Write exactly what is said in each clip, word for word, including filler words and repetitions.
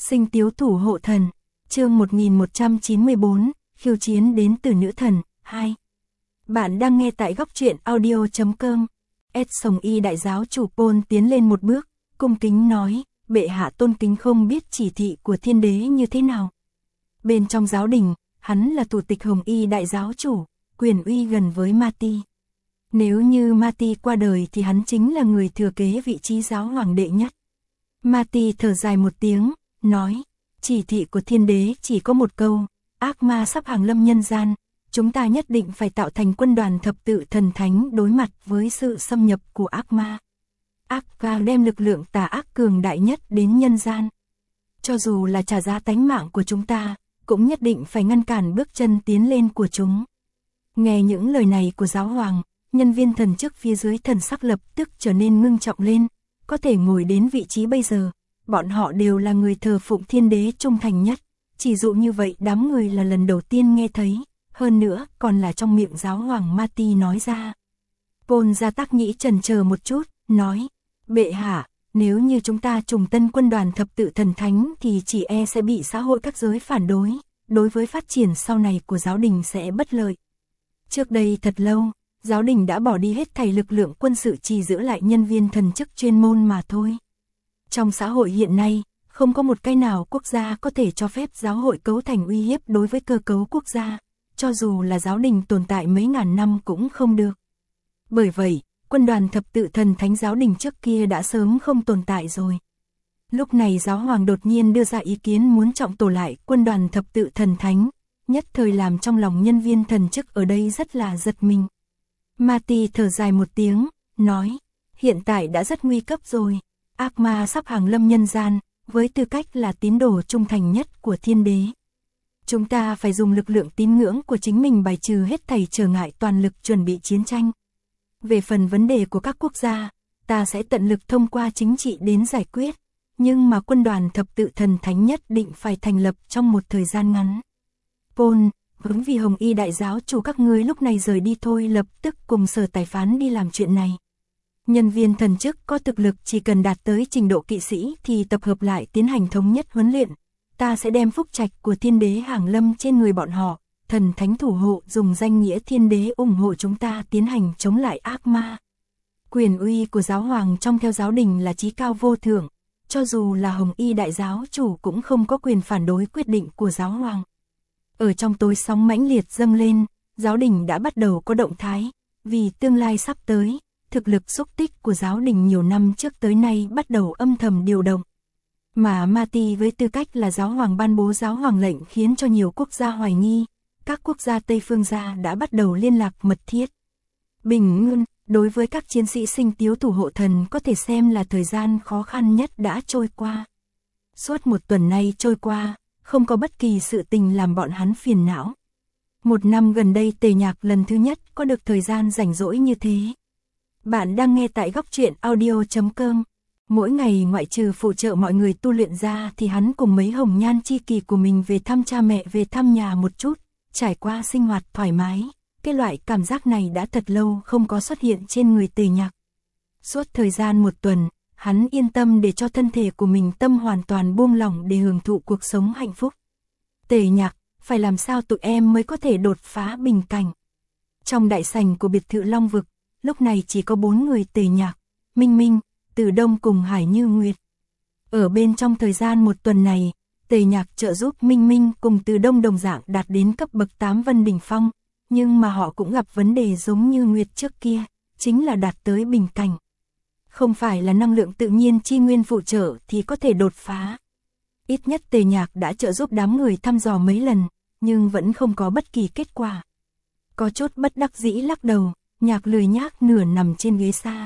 Sinh tiếu thủ hộ thần, chương một nghìn một trăm chín mươi bốn, khiêu chiến đến từ nữ thần, hai. Bạn đang nghe tại góc truyện audio chấm com. S Sồng Y đại giáo chủ Pôn tiến lên một bước, cung kính nói, bệ hạ tôn kính không biết chỉ thị của thiên đế như thế nào. Bên trong giáo đình, hắn là thủ tịch Hồng Y đại giáo chủ, quyền uy gần với Mati. Nếu như Mati qua đời thì hắn chính là người thừa kế vị trí giáo hoàng đệ nhất. Mati thở dài một tiếng, nói, chỉ thị của thiên đế chỉ có một câu, ác ma sắp hàng lâm nhân gian, chúng ta nhất định phải tạo thành quân đoàn thập tự thần thánh đối mặt với sự xâm nhập của ác ma. Ác ma đem lực lượng tà ác cường đại nhất đến nhân gian. Cho dù là trả giá tánh mạng của chúng ta, cũng nhất định phải ngăn cản bước chân tiến lên của chúng. Nghe những lời này của giáo hoàng, nhân viên thần chức phía dưới thần sắc lập tức trở nên ngưng trọng lên, có thể ngồi đến vị trí bây giờ, bọn họ đều là người thờ phụng thiên đế trung thành nhất, chỉ dụ như vậy đám người là lần đầu tiên nghe thấy, hơn nữa còn là trong miệng giáo hoàng Mati nói ra. Pôn Gia Tác Nhĩ chần chờ một chút, nói, bệ hạ, nếu như chúng ta trùng tân quân đoàn thập tự thần thánh thì chỉ e sẽ bị xã hội các giới phản đối, đối với phát triển sau này của giáo đình sẽ bất lợi. Trước đây thật lâu, giáo đình đã bỏ đi hết thảy lực lượng quân sự chỉ giữ lại nhân viên thần chức chuyên môn mà thôi. Trong xã hội hiện nay, không có một cái nào quốc gia có thể cho phép giáo hội cấu thành uy hiếp đối với cơ cấu quốc gia, cho dù là giáo đình tồn tại mấy ngàn năm cũng không được. Bởi vậy, quân đoàn thập tự thần thánh giáo đình trước kia đã sớm không tồn tại rồi. Lúc này giáo hoàng đột nhiên đưa ra ý kiến muốn trọng tổ lại quân đoàn thập tự thần thánh, nhất thời làm trong lòng nhân viên thần chức ở đây rất là giật mình. Mati thở dài một tiếng, nói, hiện tại đã rất nguy cấp rồi, ác ma sắp hàng lâm nhân gian, với tư cách là tín đồ trung thành nhất của thiên đế. Chúng ta phải dùng lực lượng tín ngưỡng của chính mình bài trừ hết thảy trở ngại, toàn lực chuẩn bị chiến tranh. Về phần vấn đề của các quốc gia, ta sẽ tận lực thông qua chính trị đến giải quyết, nhưng mà quân đoàn thập tự thần thánh nhất định phải thành lập trong một thời gian ngắn. Pôn, hướng vì Hồng Y đại giáo chủ các ngươi lúc này rời đi thôi, lập tức cùng Sở Tài phán đi làm chuyện này. Nhân viên thần chức có thực lực chỉ cần đạt tới trình độ kỵ sĩ thì tập hợp lại tiến hành thống nhất huấn luyện. Ta sẽ đem phúc trạch của thiên đế hàng lâm trên người bọn họ, thần thánh thủ hộ dùng danh nghĩa thiên đế ủng hộ chúng ta tiến hành chống lại ác ma. Quyền uy của giáo hoàng trong theo giáo đình là chí cao vô thượng, cho dù là Hồng Y đại giáo chủ cũng không có quyền phản đối quyết định của giáo hoàng. Ở trong tối sóng mãnh liệt dâng lên, giáo đình đã bắt đầu có động thái, vì tương lai sắp tới, thực lực xúc tích của giáo đình nhiều năm trước tới nay bắt đầu âm thầm điều động. Mà Mati với tư cách là giáo hoàng ban bố giáo hoàng lệnh khiến cho nhiều quốc gia hoài nghi, các quốc gia Tây phương gia đã bắt đầu liên lạc mật thiết. Bình Ngân, đối với các chiến sĩ sinh tiếu thủ hộ thần có thể xem là thời gian khó khăn nhất đã trôi qua. Suốt một tuần nay trôi qua, không có bất kỳ sự tình làm bọn hắn phiền não. Một năm gần đây Tề Nhạc lần thứ nhất có được thời gian rảnh rỗi như thế. Bạn đang nghe tại góc truyện audio chấm com. Mỗi ngày ngoại trừ phụ trợ mọi người tu luyện ra thì hắn cùng mấy hồng nhan chi kỷ của mình về thăm cha mẹ, về thăm nhà một chút, trải qua sinh hoạt thoải mái. Cái loại cảm giác này đã thật lâu không có xuất hiện trên người Tề Nhạc. Suốt thời gian một tuần, hắn yên tâm để cho thân thể của mình tâm hoàn toàn buông lỏng để hưởng thụ cuộc sống hạnh phúc. Tề Nhạc, phải làm sao tụi em mới có thể đột phá bình cảnh? Trong đại sảnh của biệt thự Long Vực, lúc này chỉ có bốn người Tề Nhạc, Minh Minh, Từ Đông cùng Hải Như Nguyệt. Ở bên trong thời gian một tuần này, Tề Nhạc trợ giúp Minh Minh cùng Từ Đông đồng dạng đạt đến cấp bậc tám Vân đỉnh phong, nhưng mà họ cũng gặp vấn đề giống như Nguyệt trước kia, chính là đạt tới bình cảnh. Không phải là năng lượng tự nhiên chi nguyên phụ trợ thì có thể đột phá. Ít nhất Tề Nhạc đã trợ giúp đám người thăm dò mấy lần, nhưng vẫn không có bất kỳ kết quả. Có chút bất đắc dĩ lắc đầu, Nhạc lười nhác nửa nằm trên ghế xa.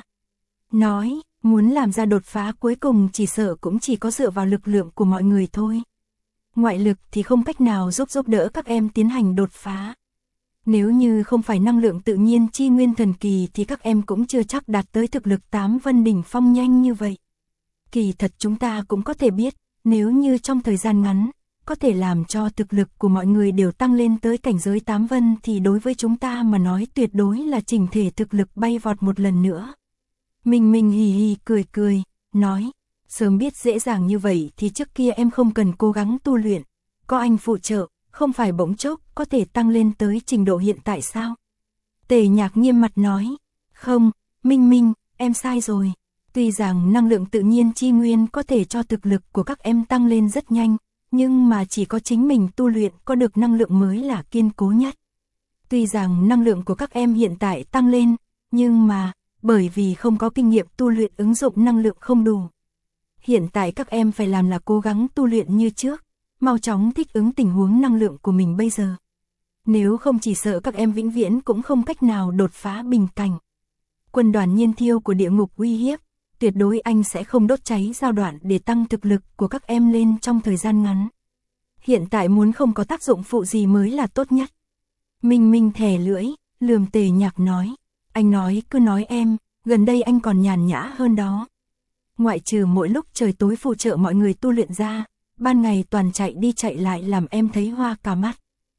Nói, muốn làm ra đột phá cuối cùng chỉ sợ cũng chỉ có dựa vào lực lượng của mọi người thôi. Ngoại lực thì không cách nào giúp giúp đỡ các em tiến hành đột phá. Nếu như không phải năng lượng tự nhiên chi nguyên thần kỳ thì các em cũng chưa chắc đạt tới thực lực tám Vân đỉnh phong nhanh như vậy. Kỳ thật chúng ta cũng có thể biết, nếu như trong thời gian ngắn, có thể làm cho thực lực của mọi người đều tăng lên tới cảnh giới tám Vân thì đối với chúng ta mà nói tuyệt đối là chỉnh thể thực lực bay vọt một lần nữa. Minh Minh hì hì cười cười, nói, Sớm biết dễ dàng như vậy thì trước kia em không cần cố gắng tu luyện, có anh phụ trợ, không phải bỗng chốc có thể tăng lên tới trình độ hiện tại sao? Tề Nhạc nghiêm mặt nói, không, Minh Minh, em sai rồi. Tuy rằng năng lượng tự nhiên chi nguyên có thể cho thực lực của các em tăng lên rất nhanh, nhưng mà chỉ có chính mình tu luyện có được năng lượng mới là kiên cố nhất. Tuy rằng năng lượng của các em hiện tại tăng lên, nhưng mà, bởi vì không có kinh nghiệm tu luyện ứng dụng năng lượng không đủ. Hiện tại các em phải làm là cố gắng tu luyện như trước, mau chóng thích ứng tình huống năng lượng của mình bây giờ. Nếu không chỉ sợ các em vĩnh viễn cũng không cách nào đột phá bình cảnh. Quân đoàn Nhiên Thiêu của địa ngục uy hiếp, tuyệt đối anh sẽ không đốt cháy giao đoạn để tăng thực lực của các em lên trong thời gian ngắn. Hiện tại muốn không có tác dụng phụ gì mới là tốt nhất. Minh Minh thè lưỡi, lườm Tề Nhạc nói, anh nói cứ nói em, gần đây anh còn nhàn nhã hơn đó. Ngoại trừ mỗi lúc trời tối phụ trợ mọi người tu luyện ra, ban ngày toàn chạy đi chạy lại làm em thấy hoa cả mắt.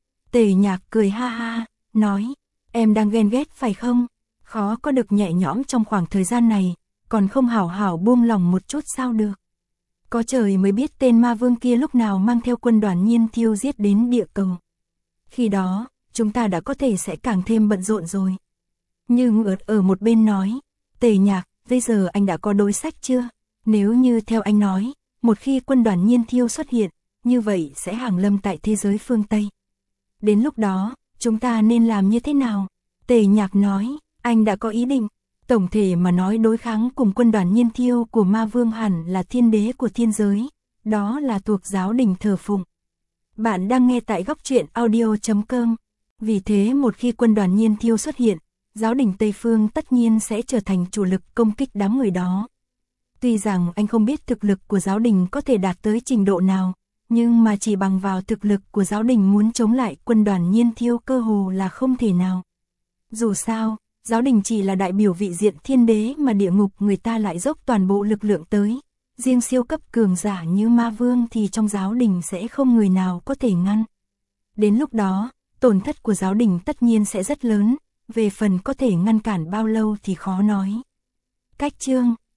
Tề Nhạc cười ha ha, nói, em đang ghen ghét phải không? Khó có được nhẹ nhõm trong khoảng thời gian này, còn không hảo hảo buông lòng một chút sao được. Có trời mới biết tên ma vương kia lúc nào mang theo quân đoàn Nhiên Thiêu giết đến địa cầu. Khi đó, chúng ta đã có thể sẽ càng thêm bận rộn rồi. Nhưng ợt ở một bên nói, Tề Nhạc, bây giờ anh đã có đối sách chưa? Nếu như theo anh nói, một khi quân đoàn Nhiên Thiêu xuất hiện, như vậy sẽ hàng lâm tại thế giới phương Tây. Đến lúc đó, chúng ta nên làm như thế nào? Tề Nhạc nói, anh đã có ý định. Tổng thể mà nói đối kháng cùng quân đoàn Nhiên Thiêu của ma vương hẳn là thiên đế của thiên giới, đó là thuộc giáo đình thờ phụng. Bạn đang nghe tại góc truyện audio chấm com. Vì thế một khi quân đoàn Nhiên Thiêu xuất hiện, giáo đình Tây Phương tất nhiên sẽ trở thành chủ lực công kích đám người đó. Tuy rằng anh không biết thực lực của giáo đình có thể đạt tới trình độ nào, nhưng mà chỉ bằng vào thực lực của giáo đình muốn chống lại quân đoàn Nhiên Thiêu cơ hồ là không thể nào. Dù sao, giáo đình chỉ là đại biểu vị diện thiên đế mà địa ngục người ta lại dốc toàn bộ lực lượng tới. Riêng siêu cấp cường giả như ma vương thì trong giáo đình sẽ không người nào có thể ngăn. Đến lúc đó, tổn thất của giáo đình tất nhiên sẽ rất lớn, về phần có thể ngăn cản bao lâu thì khó nói. Cách chương